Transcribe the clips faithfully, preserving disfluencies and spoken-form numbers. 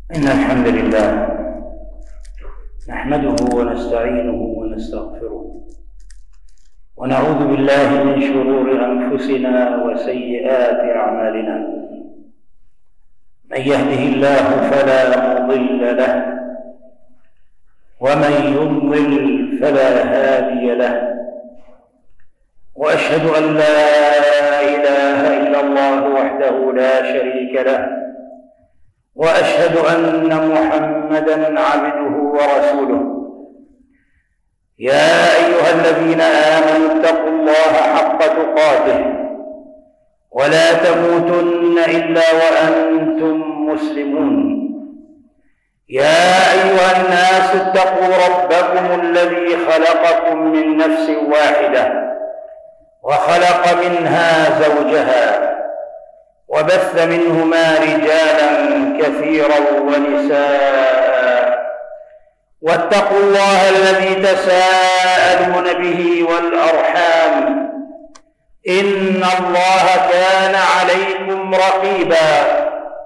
إن الحمد لله نحمده ونستعينه ونستغفره ونعوذ بالله من شرور أنفسنا وسيئات أعمالنا. من يهده الله فلا مضل له ومن يضلل فلا هادي له، وأشهد أن لا إله إلا الله وحده لا شريك له، وأشهد أن محمدًا عبده ورسوله. يا أيها الذين آمنوا اتقوا الله حق تقاته ولا تموتن إلا وأنتم مسلمون. يا أيها الناس اتقوا ربكم الذي خلقكم من نفس واحدة وخلق منها زوجها وبث منهما رجالا كثيرا ونساء، واتقوا الله الذي تساءلون به والأرحام إن الله كان عليكم رقيبا.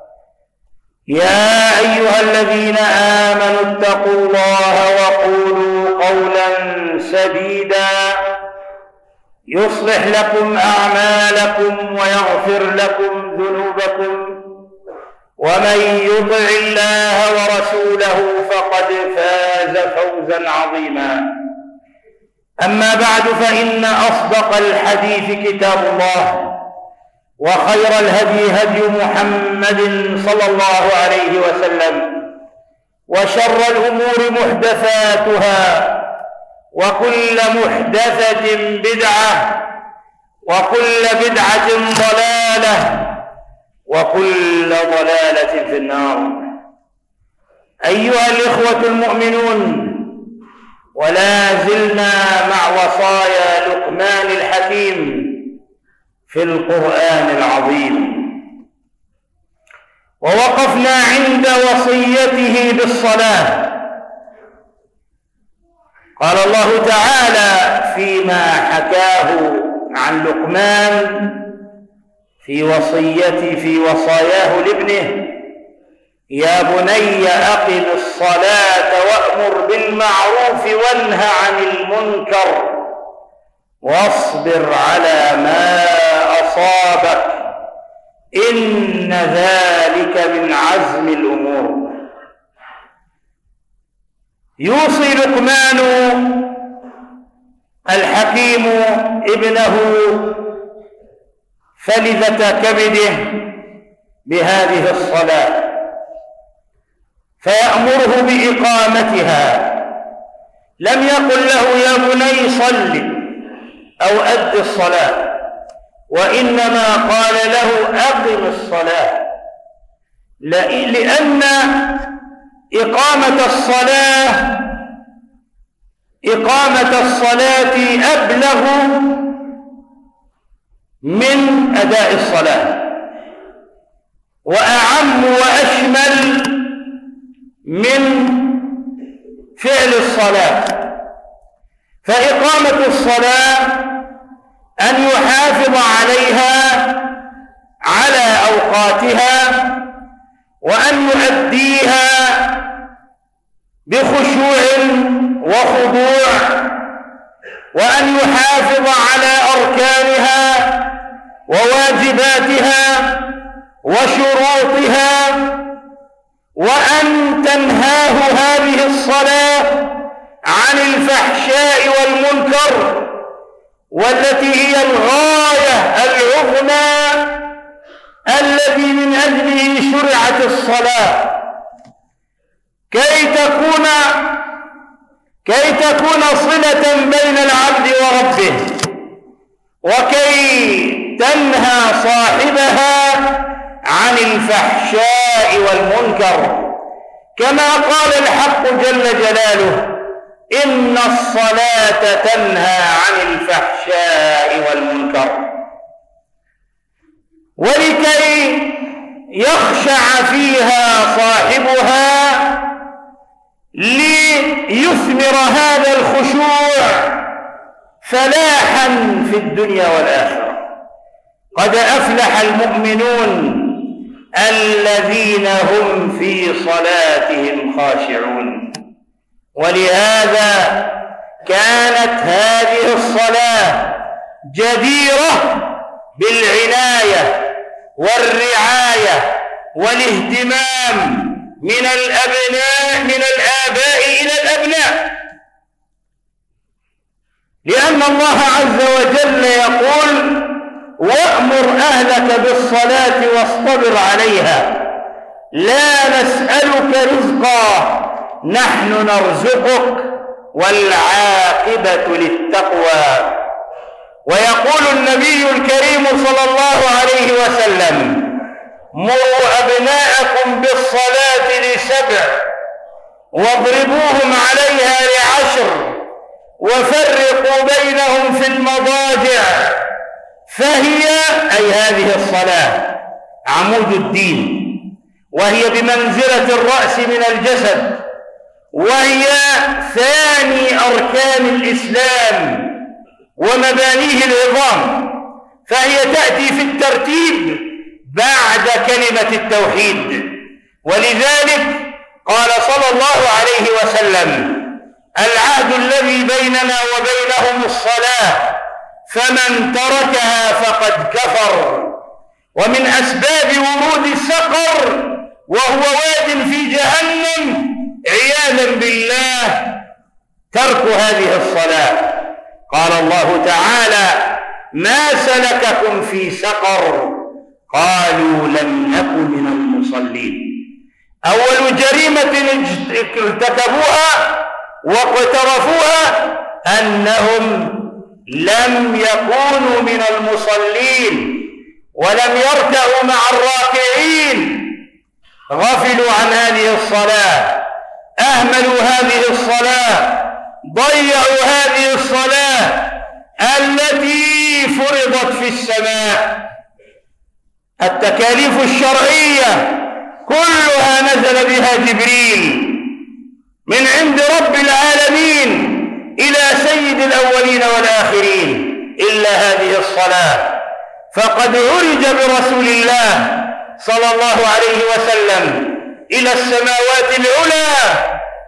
يا أيها الذين آمنوا اتقوا الله وقولوا قولا سديدا يصلح لكم أعمالكم ويغفر لكم ذنوبكم، ومن يطع الله ورسوله فقد فاز فوزا عظيما. أما بعد، فإن أصدق الحديث كتاب الله، وخير الهدي هدي محمد صلى الله عليه وسلم، وشر الأمور محدثاتها، وكل محدثة بدعة، وكل بدعة ضلالة، وكل ضلالة في النار. أيها الإخوة المؤمنون، ولا زلنا مع وصايا لقمان الحكيم في القرآن العظيم، ووقفنا عند وصيته بالصلاة. قال الله تعالى فيما حكاه عن لقمان في وصيته في وصاياه لابنه: يا بني أقم الصلاة وأمر بالمعروف وانه عن المنكر واصبر على ما أصابك إن ذلك من عزم الأمور. يوصي لقمان الحكيم ابنه فلذة كبده بهذه الصلاة، فيأمره بإقامتها. لم يقل له يا بني صل أو أد الصلاة، وإنما قال له أقم الصلاة، لأن إقامة الصلاة إقامة الصلاة أبلغ من أداء الصلاة، وأعم وأشمل من فعل الصلاة. فإقامة الصلاة أن يحافظ عليها على أوقاتها، وأن يؤديها بخشوع وخضوع، وأن يحافظ على أركانها وواجباتها وشروطها، وأن تنهاه هذه الصلاة عن الفحشاء والمنكر، والتي هي الغاية العظمى الذي من أجله شرعت الصلاة، كي تكون كي تكون صلة بين العبد وربه، وكي تنهى صاحبها عن الفحشاء والمنكر، كما قال الحق جل جلاله: إن الصلاة تنهى عن الفحشاء والمنكر. ولكي يخشع فيها صاحبها ليثمر هذا الخشوع فلاحا في الدنيا والآخرة. قد أفلح المؤمنون الذين هم في صلاتهم خاشعون. ولهذا كانت هذه الصلاة جديرة بالعناية والرعاية والاهتمام من الأبناء من الآباء إلى الأبناء، لأن الله عز وجل يقول: وأمر أهلك بالصلاة واصطبر عليها لا نسألك رزقا نحن نرزقك والعاقبة للتقوى. ويقول النبي الكريم صلى الله عليه وسلم: مروا أبناءكم بالصلاة لسبع واضربوهم عليها لعشر وفرقوا بينهم في المضاجع، فهي أي هذه الصلاة عمود الدين، وهي بمنزلة الرأس من الجسد، وهي ثاني أركان الإسلام ومبانيه العظام، فهي تأتي في الترتيب بعد كلمة التوحيد. ولذلك قال صلى الله عليه وسلم: العهد الذي بيننا وبينهم الصلاة فمن تركها فقد كفر. ومن أسباب ورود السقر وهو واد في جهنم عياذا بالله ترك هذه الصلاة. قال الله تعالى: ما سلككم في سقر؟ قالوا لم نك من المصلين. أول جريمة ارتكبوها واقترفوها أنهم لم يكونوا من المصلين ولم يركعوا مع الراكعين، غفلوا عن هذه الصلاة، أهملوا هذه الصلاة، ضيعوا هذه الصلاة التي فرضت في السماء. التكاليف الشرعية كلها نزل بها جبريل من عند رب العالمين إلى سيد الأولين والآخرين إلا هذه الصلاة، فقد عرج برسول الله صلى الله عليه وسلم إلى السماوات العلى،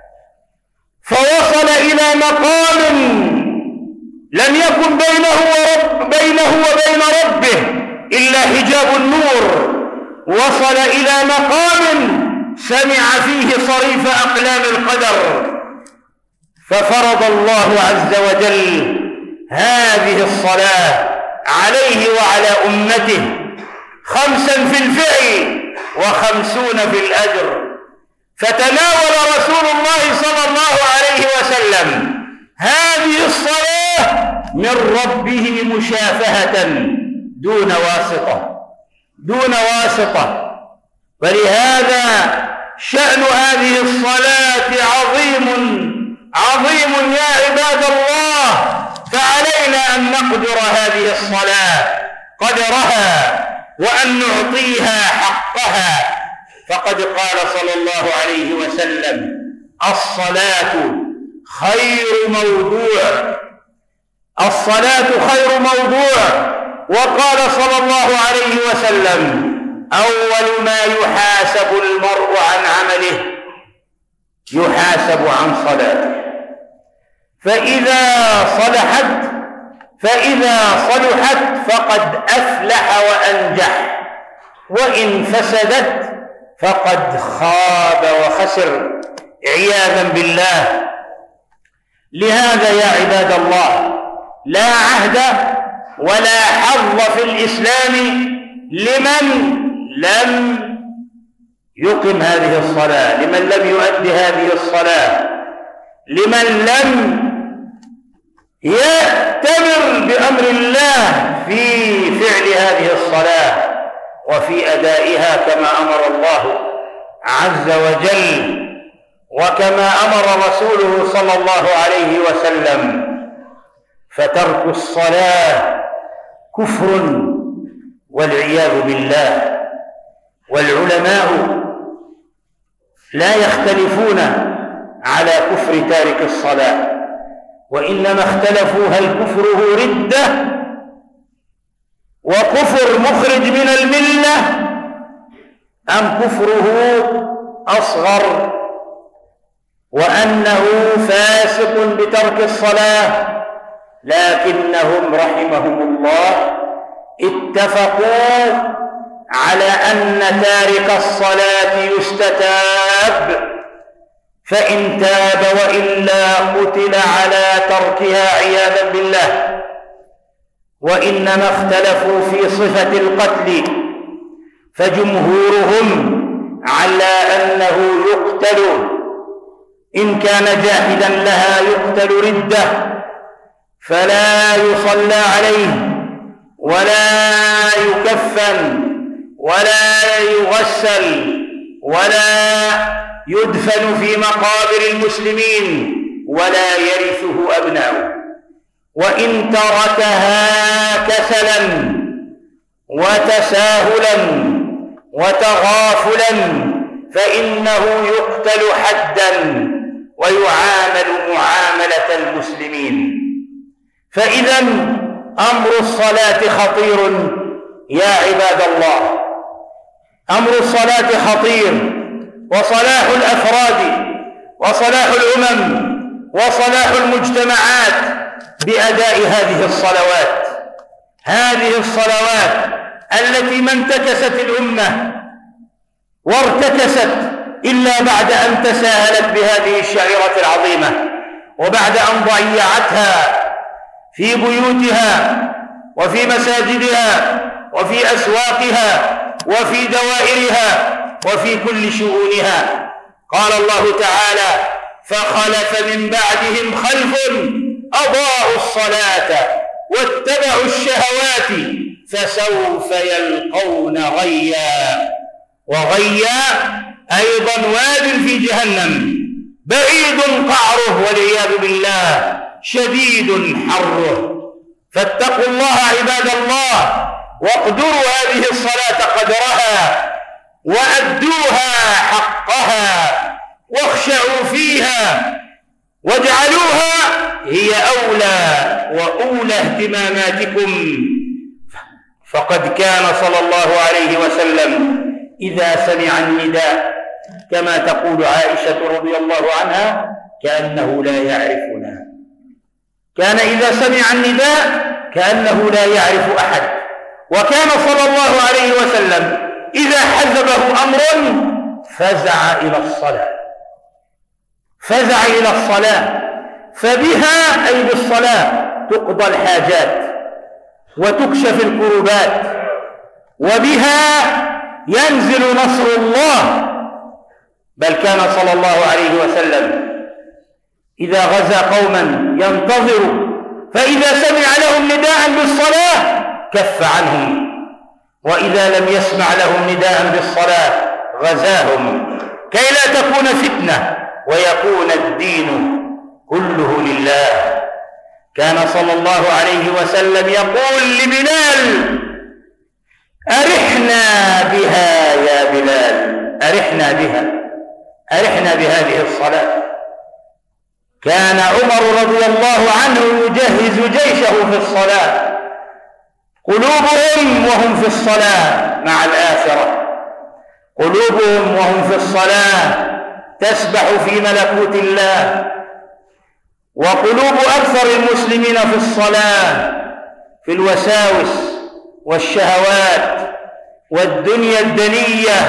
فوصل إلى مقام لم يكن بينه ورب بينه وبين ربه إلا حجاب النور. وصل إلى مقام سمع فيه صريف أقلام القدر، ففرض الله عز وجل هذه الصلاة عليه وعلى أمته، خمسا في الفعل وخمسون في الأجر. فتناول رسول الله صلى الله عليه وسلم هذه الصلاة من ربه مشافهة دون واسطة دون واسطة. ولهذا شأن هذه الصلاة عظيم عظيم يا عباد الله، فعلينا أن نقدر هذه الصلاة قدرها وأن نعطيها حقها. فقد قال صلى الله عليه وسلم: الصلاة خير موضوع الصلاة خير موضوع. وقال صلى الله عليه وسلم: أول ما يحاسب المرء عن عمله يحاسب عن صلاته، فإذا صلحت فإذا صلحت فقد أفلح وأنجح، وإن فسدت فقد خاب وخسر عياذا بالله. لهذا يا عباد الله لا عهد ولا حظ في الإسلام لمن لم يقم هذه الصلاة، لمن لم يؤدي هذه الصلاة، لمن لم يأتمر بأمر الله في فعل هذه الصلاة وفي أدائها كما أمر الله عز وجل وكما أمر رسوله صلى الله عليه وسلم. فترك الصلاة كفر والعياذ بالله. والعلماء لا يختلفون على كفر تارك الصلاة، وإنما اختلفوا هل كفره ردة وكفر مخرج من الملة، أم كفره أصغر وأنه فاسق بترك الصلاة، لكنهم رحمهم الله اتفقوا على أن تارك الصلاة يستتاب، فإن تاب وإلا قتل على تركها عياذا بالله. وإنما اختلفوا في صفة القتل، فجمهورهم على أنه يقتل إن كان جاحدا لها يقتل ردة، فلا يصلى عليه ولا يكفن ولا يغسل ولا يدفن في مقابر المسلمين ولا يرثه أبناؤه. وإن تركها كسلا وتساهلا وتغافلا فإنه يقتل حدا ويعامل معاملة المسلمين. فإذا أمر الصلاة خطير يا عباد الله، أمر الصلاة خطير، وصلاح الأفراد وصلاح الأمم وصلاح المجتمعات بأداء هذه الصلوات، هذه الصلوات التي ما انتكست الأمة وارتكست إلا بعد أن تساهلت بهذه الشعيرة العظيمة، وبعد أن ضيعتها في بيوتها وفي مساجدها وفي أسواقها وفي دوائرها وفي كل شؤونها. قال الله تعالى: فخلف من بعدهم خلف أضاعوا الصلاة واتبعوا الشهوات فسوف يلقون غيا. وغيا أيضا واد في جهنم بعيد قعره والعياذ بالله شديد حره. فاتقوا الله عباد الله، واقدروا هذه الصلاة قدرها وأدوها حقها واخشعوا فيها واجعلوها هي أولى وأولى اهتماماتكم. فقد كان صلى الله عليه وسلم إذا سمع النداء كما تقول عائشة رضي الله عنها كأنه لا يعرفنا، كان إذا سمع النداء كأنه لا يعرف أحد. وكان صلى الله عليه وسلم إذا حزبه أمر فزع إلى الصلاة، فزع إلى الصلاة، فبها أي بالصلاة تقضى الحاجات وتكشف الكربات، وبها ينزل نصر الله. بل كان صلى الله عليه وسلم إذا غزا قوما ينتظر، فإذا سمع لهم نداء بالصلاة كف عنهم، وإذا لم يسمع لهم نداء بالصلاة غزاهم، كي لا تكون فتنة ويكون الدين كله لله. كان صلى الله عليه وسلم يقول لبلال: أرحنا بها يا بلال، أرحنا بها، أرحنا بهذه الصلاة. كان عمر رضي الله عنه يجهز جيشه في الصلاة، قلوبهم وهم في الصلاة مع الآخرة، قلوبهم وهم في الصلاة تسبح في ملكوت الله، وقلوب أكثر المسلمين في الصلاة في الوساوس والشهوات والدنيا الدنية.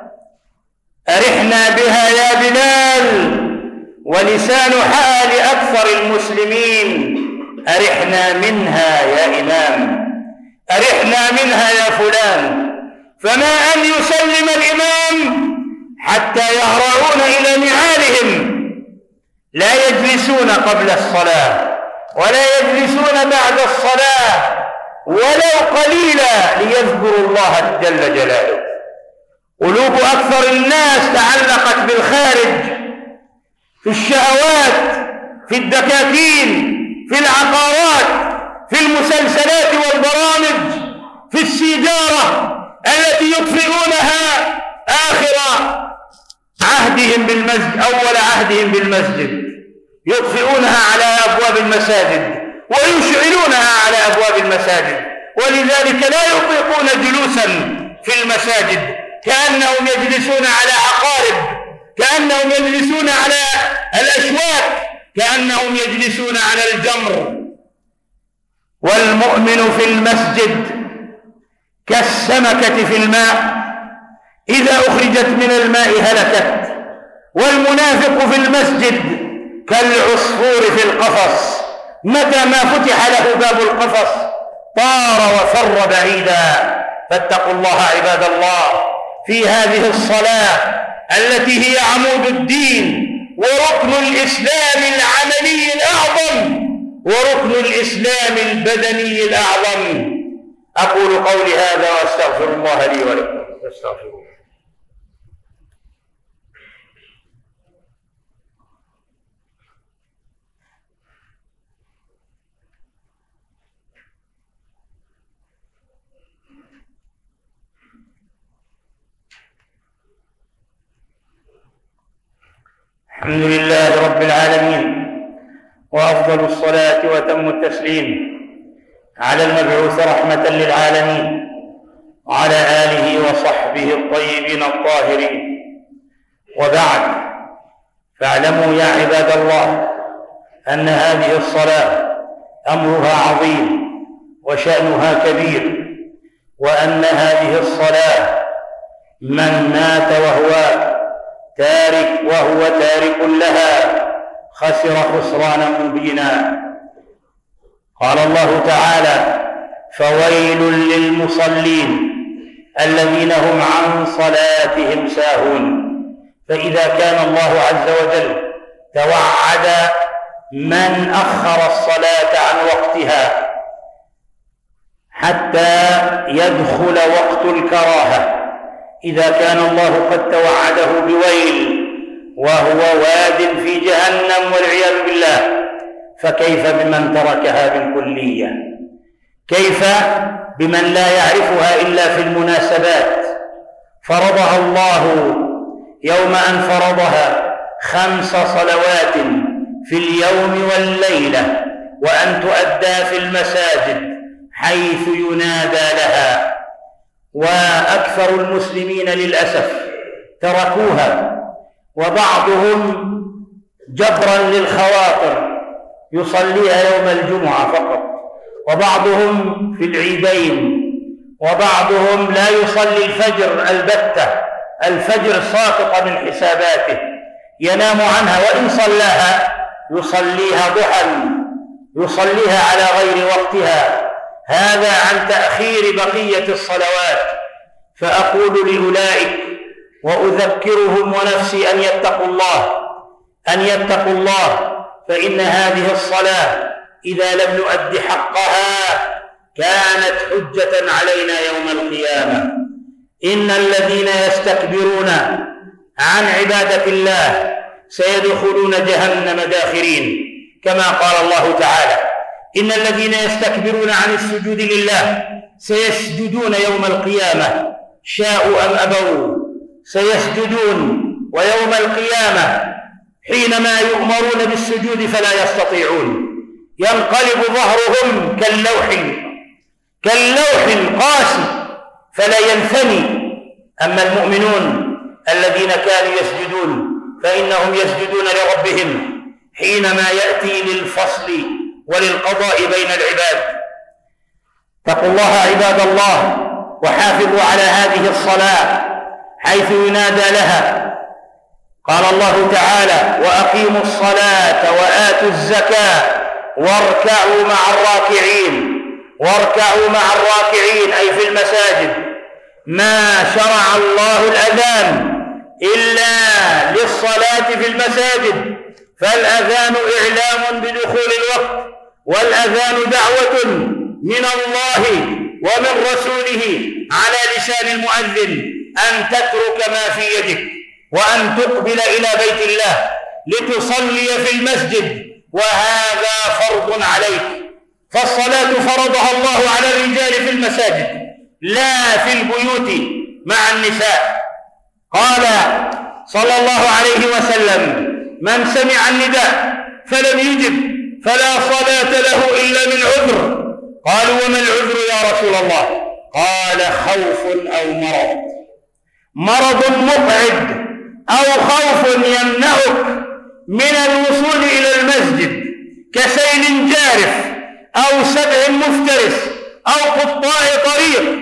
أرحنا بها يا بلال، ولسان حال أكثر المسلمين: أرحنا منها يا إمام، أرحنا منها يا فلان. فما أن يسلم الإمام حتى يهرعون إلى نعالهم، لا يجلسون قبل الصلاة ولا يجلسون بعد الصلاة ولو قليلا ليذكروا الله جل جلاله. قلوب أكثر الناس تعلقت بالخارج، في الشهوات، في الدكاكين، في العقارات، في المسلسلات والبرامج، في السيجارة التي يطفئونها آخر عهدهم بالمسجد، أول عهدهم بالمسجد يطفئونها على أبواب المساجد ويشعلونها على أبواب المساجد، ولذلك لا يطيقون جلوسا في المساجد كأنهم يجلسون على عقارب، كأنهم يجلسون على الأشواك، كأنهم يجلسون على الجمر. والمؤمن في المسجد كالسمكة في الماء، إذا أخرجت من الماء هلكت. والمنافق في المسجد كالعصفور في القفص، متى ما فتح له باب القفص طار وفر بعيدا. فاتقوا الله عباد الله في هذه الصلاة التي هي عمود الدين وركن الإسلام العملي الأعظم وركن الإسلام البدني الأعظم. أقول قولي هذا وأستغفر الله لي ولكم. استغفروا. الحمد لله رب العالمين، وأفضل الصلاة وتم التسليم على المبعوث رحمة للعالمين وعلى آله وصحبه الطيبين الطاهرين. وبعد، فاعلموا يا عباد الله أن هذه الصلاة أمرها عظيم وشأنها كبير، وأن هذه الصلاة من مات وهو تارك وهو تارك لها خسر خسرانا مبينا. قال الله تعالى: فويل للمصلين الذين هم عن صلاتهم ساهون. فإذا كان الله عز وجل توعد من أخر الصلاة عن وقتها حتى يدخل وقت الكراهة، إذا كان الله قد توعده بويل وهو واد في جهنم والعياذ بالله، فكيف بمن تركها بالكلية؟ كيف بمن لا يعرفها إلا في المناسبات؟ فرضها الله يوم أن فرضها خمس صلوات في اليوم والليلة، وأن تؤدى في المساجد حيث ينادى لها. وأكثر المسلمين للأسف تركوها، وبعضهم جبرا للخواطر يصليها يوم الجمعة فقط، وبعضهم في العيدين، وبعضهم لا يصلي الفجر البتة، الفجر ساقط من حساباته، ينام عنها، وإن صلاها يصليها ضحى، يصليها على غير وقتها، هذا عن تأخير بقية الصلوات. فأقول لأولئك وأذكرهم ونفسي أن يتقوا الله، أن يتقوا الله، فإن هذه الصلاة إذا لم نؤد حقها كانت حجة علينا يوم القيامة. إن الذين يستكبرون عن عبادة الله سيدخلون جهنم داخرين، كما قال الله تعالى: إن الذين يستكبرون عن السجود لله سيسجدون يوم القيامة شاءوا أم أبوا، سيسجدون، ويوم القيامة حينما يؤمرون بالسجود فلا يستطيعون، ينقلب ظهرهم كاللوح كاللوح القاسي فلا ينثني. أما المؤمنون الذين كانوا يسجدون فإنهم يسجدون لربهم حينما يأتي للفصل وللقضاء بين العباد. اتقوا الله عباد الله، وحافظوا على هذه الصلاة حيث ينادى لها. قال الله تعالى: وأقيموا الصلاة وآتوا الزكاة واركعوا مع الراكعين. واركعوا مع الراكعين أي في المساجد. ما شرع الله الأذان إلا للصلاة في المساجد، فالأذان إعلام بدخول الوقت، والأذان دعوة من الله ومن رسوله على لسان المؤذن أن تترك ما في يدك وأن تقبل إلى بيت الله لتصلي في المسجد، وهذا فرض عليك. فالصلاة فرضها الله على الرجال في المساجد لا في البيوت مع النساء. قال صلى الله عليه وسلم: من سمع النداء فلم يجب فلا صلاة له إلا من عذر. قالوا: وما العذر يا رسول الله؟ قال: خوف أو مرض. مرض مقعد أو خوف يمنعك من الوصول إلى المسجد كسيل جارف أو سبع مفترس أو قطاع طريق،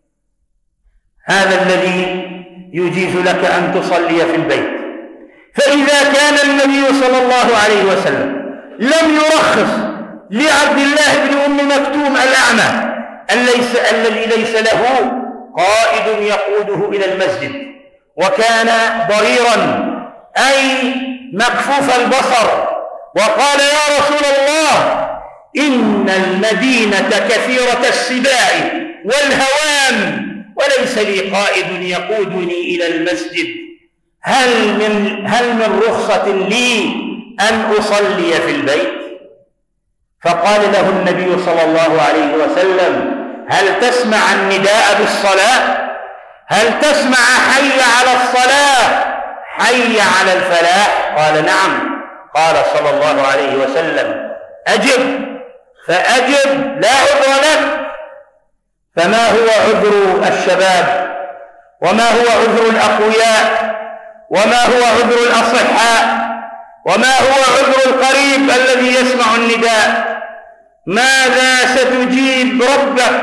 هذا الذي يجيز لك أن تصلي في البيت. فإذا كان النبي صلى الله عليه وسلم لم يرخص لعبد الله بن أم مكتوم الأعمى الذي ليس له قائد يقوده إلى المسجد وكان ضريرا أي مكفوف البصر، وقال يا رسول الله إن المدينة كثيرة السباع والهوام وليس لي قائد يقودني إلى المسجد، هل من, هل من رخصة لي أن أصلي في البيت؟ فقال له النبي صلى الله عليه وسلم هل تسمع النداء بالصلاة؟ هل تسمع حي على الصلاة حي على الفلاح؟ قال نعم. قال صلى الله عليه وسلم أجب، فأجب لا عذر لك. فما هو عذر الشباب وما هو عذر الأقوياء وما هو عذر الأصحاء وما هو عذر القريب الذي يسمع النداء؟ ماذا ستجيب ربك؟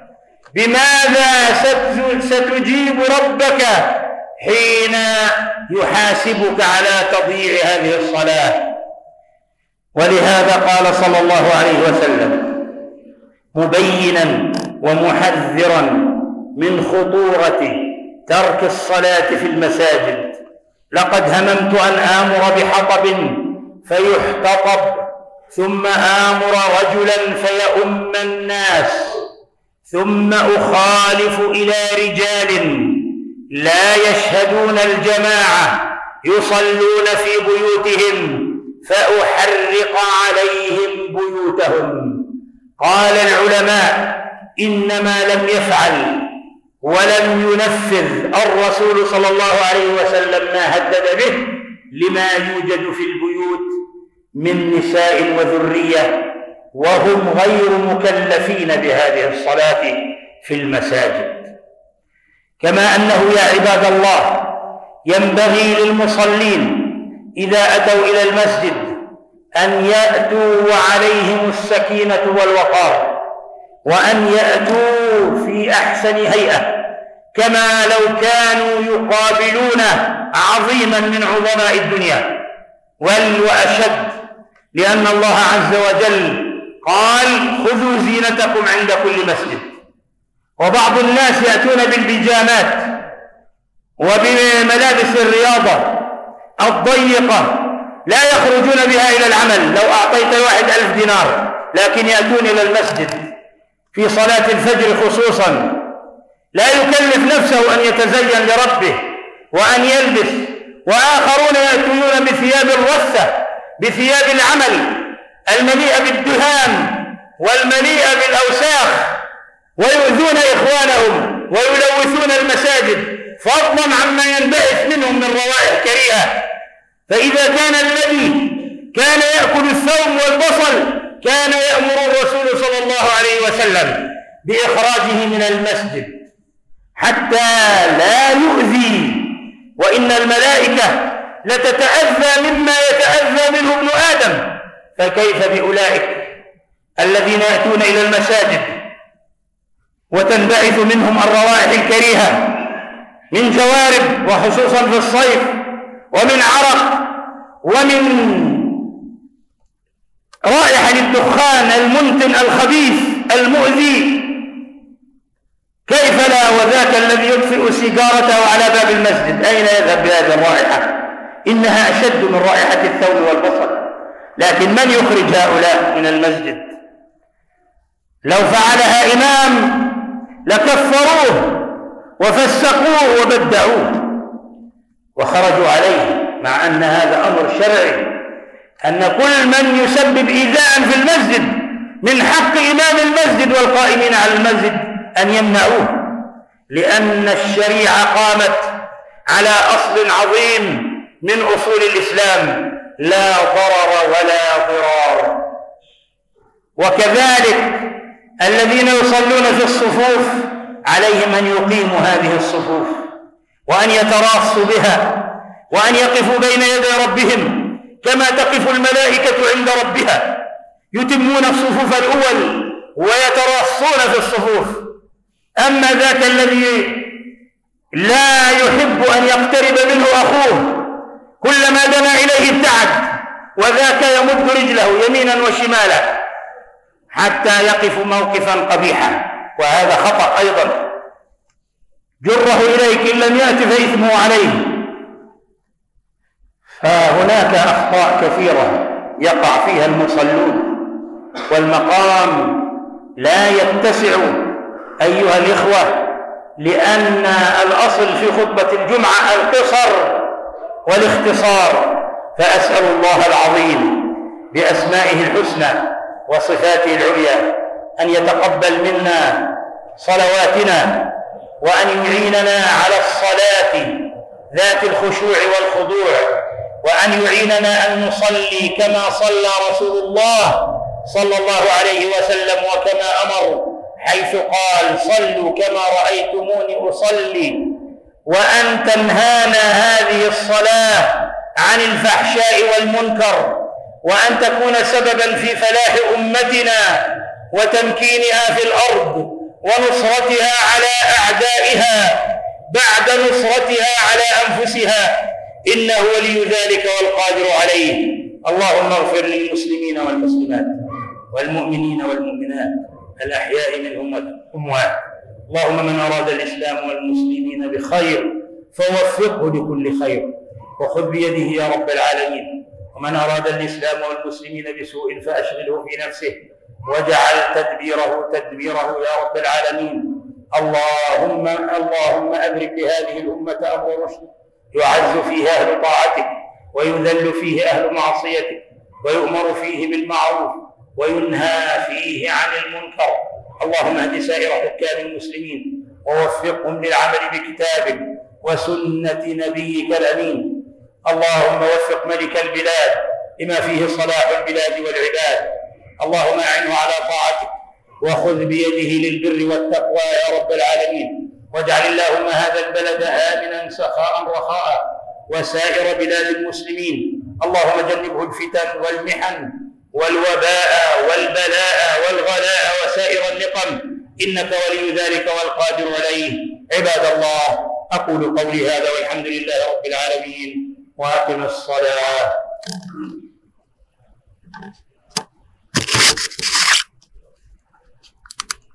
بماذا ستجيب ربك حين يحاسبك على تضييع هذه الصلاة؟ ولهذا قال صلى الله عليه وسلم مبينا ومحذرا من خطورة ترك الصلاة في المساجد: لقد هممت أن آمر بحطب فيحتطب ثم آمر رجلا فيؤم الناس ثم أخالف إلى رجال لا يشهدون الجماعة يصلون في بيوتهم فأحرق عليهم بيوتهم. قال العلماء إنما لم يفعل ولم ينفذ الرسول صلى الله عليه وسلم ما هدد به لما يوجد في البيوت من نساء وذرية وهم غير مكلفين بهذه الصلاة في المساجد. كما أنه يا عباد الله ينبغي للمصلين إذا أتوا إلى المسجد أن يأتوا وعليهم السكينة والوقار، وأن يأتوا في أحسن هيئة كما لو كانوا يقابلون عظيما من عظماء الدنيا، بل وأشد، لأن الله عز وجل قال خذوا زينتكم عند كل مسجد. وبعض الناس يأتون بالبيجامات وبملابس الرياضة الضيقة لا يخرجون بها إلى العمل، لو أعطيت الواحد ألف دينار، لكن يأتون إلى المسجد في صلاة الفجر خصوصا، لا يكلف نفسه أن يتزين لربه وأن يلبس، وآخرون يأتون بثياب الرثة، بثياب العمل المليئة بالدهان والمليئة بالأوساخ، ويؤذون إخوانهم ويلوثون المساجد فضلا عما ينبعث منهم من روائح كريهة. فإذا كان الذي كان يأكل الثوم والبصل كان يأمر الرسول صلى الله عليه وسلم بإخراجه من المسجد حتى لا يؤذي، وإن الملائكة لتتأذى مما يتأذى منه ابن آدم، فكيف بأولئك الذين يأتون إلى المساجد وتنبعث منهم الروائح الكريهة من جوارب، وخصوصا في الصيف، ومن عرق، ومن رائحة الدخان المنتن الخبيث المؤذي، كيف لا وذاك الذي يطفئ سيجارته على باب المسجد أين يذهب بهذه الرائحة؟ إنها أشد من رائحة الثوم والبصل. لكن من يخرج هؤلاء من المسجد؟ لو فعلها إمام لكفروه وفسقوه وبدعوه وخرجوا عليه، مع أن هذا أمر شرعي، أن كل من يسبب إيذاء في المسجد من حق إمام المسجد والقائمين على المسجد أن يمنعوه، لأن الشريعة قامت على أصل عظيم من أصول الإسلام: لا ضرر ولا ضرار. وكذلك الذين يصلون في الصفوف عليهم أن يقيموا هذه الصفوف وأن يتراصوا بها، وأن يقفوا بين يدي ربهم كما تقف الملائكة عند ربها، يتمون الصفوف الأول ويتراصون في الصفوف. أما ذاك الذي لا يحب أن يقترب منه أخوه، كلما دنا إليه ابتعد، وذاك يمد رجله يمينا وشمالا حتى يقف موقفا قبيحا، وهذا خطأ أيضا. جره إليك إن لم يأت فإثمه عليه. فهناك أخطاء كثيرة يقع فيها المصلون، والمقام لا يتسع أيها الإخوة، لأن الأصل في خطبة الجمعة القصر والاختصار. فأسأل الله العظيم بأسمائه الحسنى وصفاته العليا أن يتقبل منا صلواتنا، وأن يعيننا على الصلاة ذات الخشوع والخضوع، وأن يعيننا أن نصلي كما صلى رسول الله صلى الله عليه وسلم وكما أمر، حيث قال: صلوا كما رأيتموني أصلي. وأن تنهانا هذه الصلاة عن الفحشاء والمنكر، وأن تكون سببا في فلاح أمتنا وتمكينها في الأرض ونصرتها على أعدائها بعد نصرتها على أنفسها، إنه ولي ذلك والقادر عليه. اللهم اغفر للمسلمين والمسلمات والمؤمنين والمؤمنات الأحياء منهم والأموات. اللهم من أراد الإسلام والمسلمين بخير فوفقه لكل خير، وخذ بيده يا رب العالمين. ومن أراد الإسلام والمسلمين بسوء فأشغله في نفسه، واجعل تدبيره تدبيره يا رب العالمين. اللهم اللهم أدرك لهذه الأمة أمر رشد، يعز فيه أهل طاعتك، ويذل فيه أهل معصيتك، ويؤمر فيه بالمعروف وينهى فيه عن المنكر. اللهم اهد سائر حكام المسلمين ووفقهم للعمل بكتابك وسنة نبيك الأمين. اللهم وفق ملك البلاد لما فيه صلاح البلاد والعباد. اللهم أعنه على طاعتك، وخذ بيده للبر والتقوى يا رب العالمين. واجعل اللهم هذا البلد آمنا سخاء رخاء، وسائر بلاد المسلمين. اللهم جنبه الفتن والمحن والوباء والبلاء والغلاء وسائر النقم، إنك ولي ذلك والقادر عليه. عباد الله، أقول قولي هذا والحمد لله رب العالمين، وأقم الصلاة.